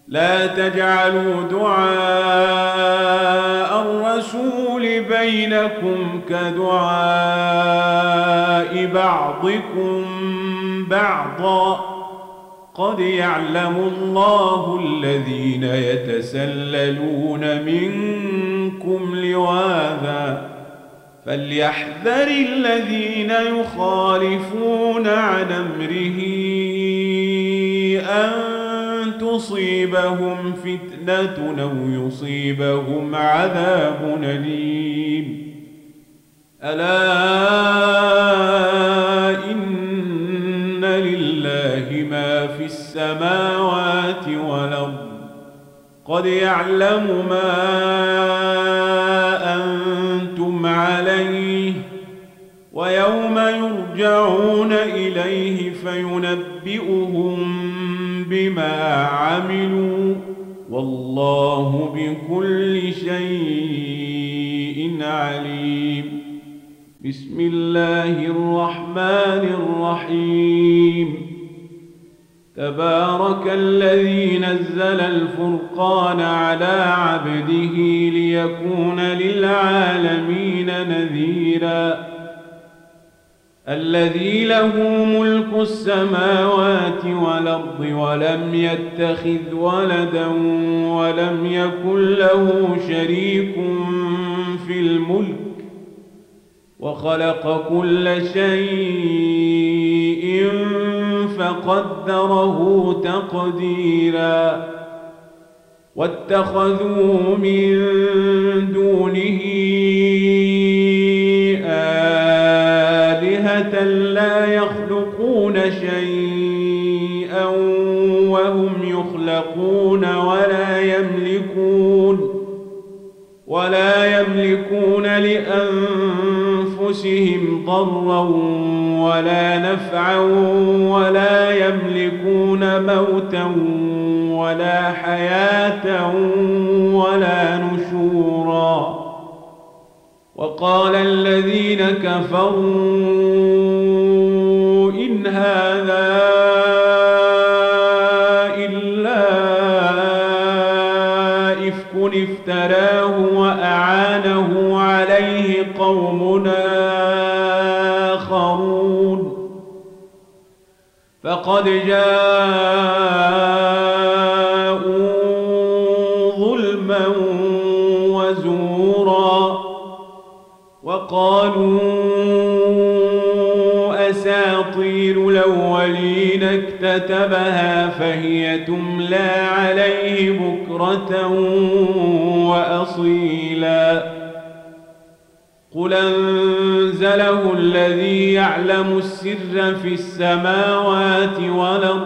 لا تجعلوا دعاء الرسول بينكم كدعاء بعضكم بعضا قد يعلم الله الذين يتسللون منكم لواذا فليحذر الذين يخالفون عن أمره أن تصيبهم فتنة أو يصيبهم عذاب أليم ألا إن لله ما في السماوات والأرض قد يعلم ما أنتم عليه ويوم يرجعون إليه فينبئهم بما عملوا والله بكل شيء عليم. بسم الله الرحمن الرحيم. تبارك الذي نزل الفرقان على عبده ليكون للعالمين نذيرا الذي له ملك السماوات والأرض ولم يتخذ ولدا ولم يكن له شريك في الملك وخلق كل شيء فقدره تقديرا واتخذوا من دونه آلهة لا يخلقون شيئا وهم يخلقون ولا يملكون لأنفسهم ضرا ولا نفعا ولا يملكون موتا ولا حياة ولا نشورا وقال الذين كفروا إن هذا إلا إفك افتراه وأعانه عليه قوم آخرون فقد جاءوا ظلما وزورا وقالوا أساطير الأولين اكتتبها فهي تملى عليه بكرة وأصيلا قل أنزله الذي يعلم السر في السماوات والأرض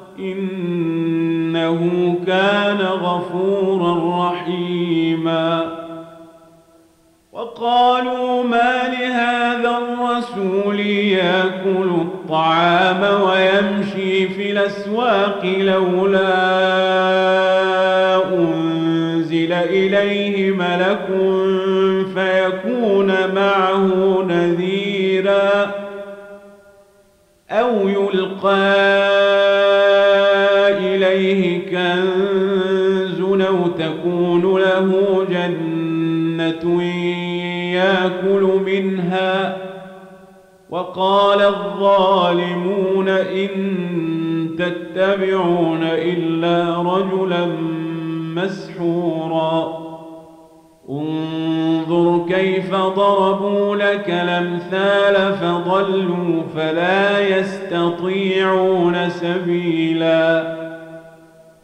إنه كان غفورا رحيما وقالوا ما لهذا الرسول يأكل الطعام ويمشي في الأسواق لولا أنزل إليه ملك فيكون معه نذيرا أو يلقى إليه كنز أو تكون له جنة يأكل منها وقال الظالمون إن تتبعون إلا رجلا مسحورا انظر كيف ضربوا لك الأمثال فضلوا فلا يستطيعون سبيلا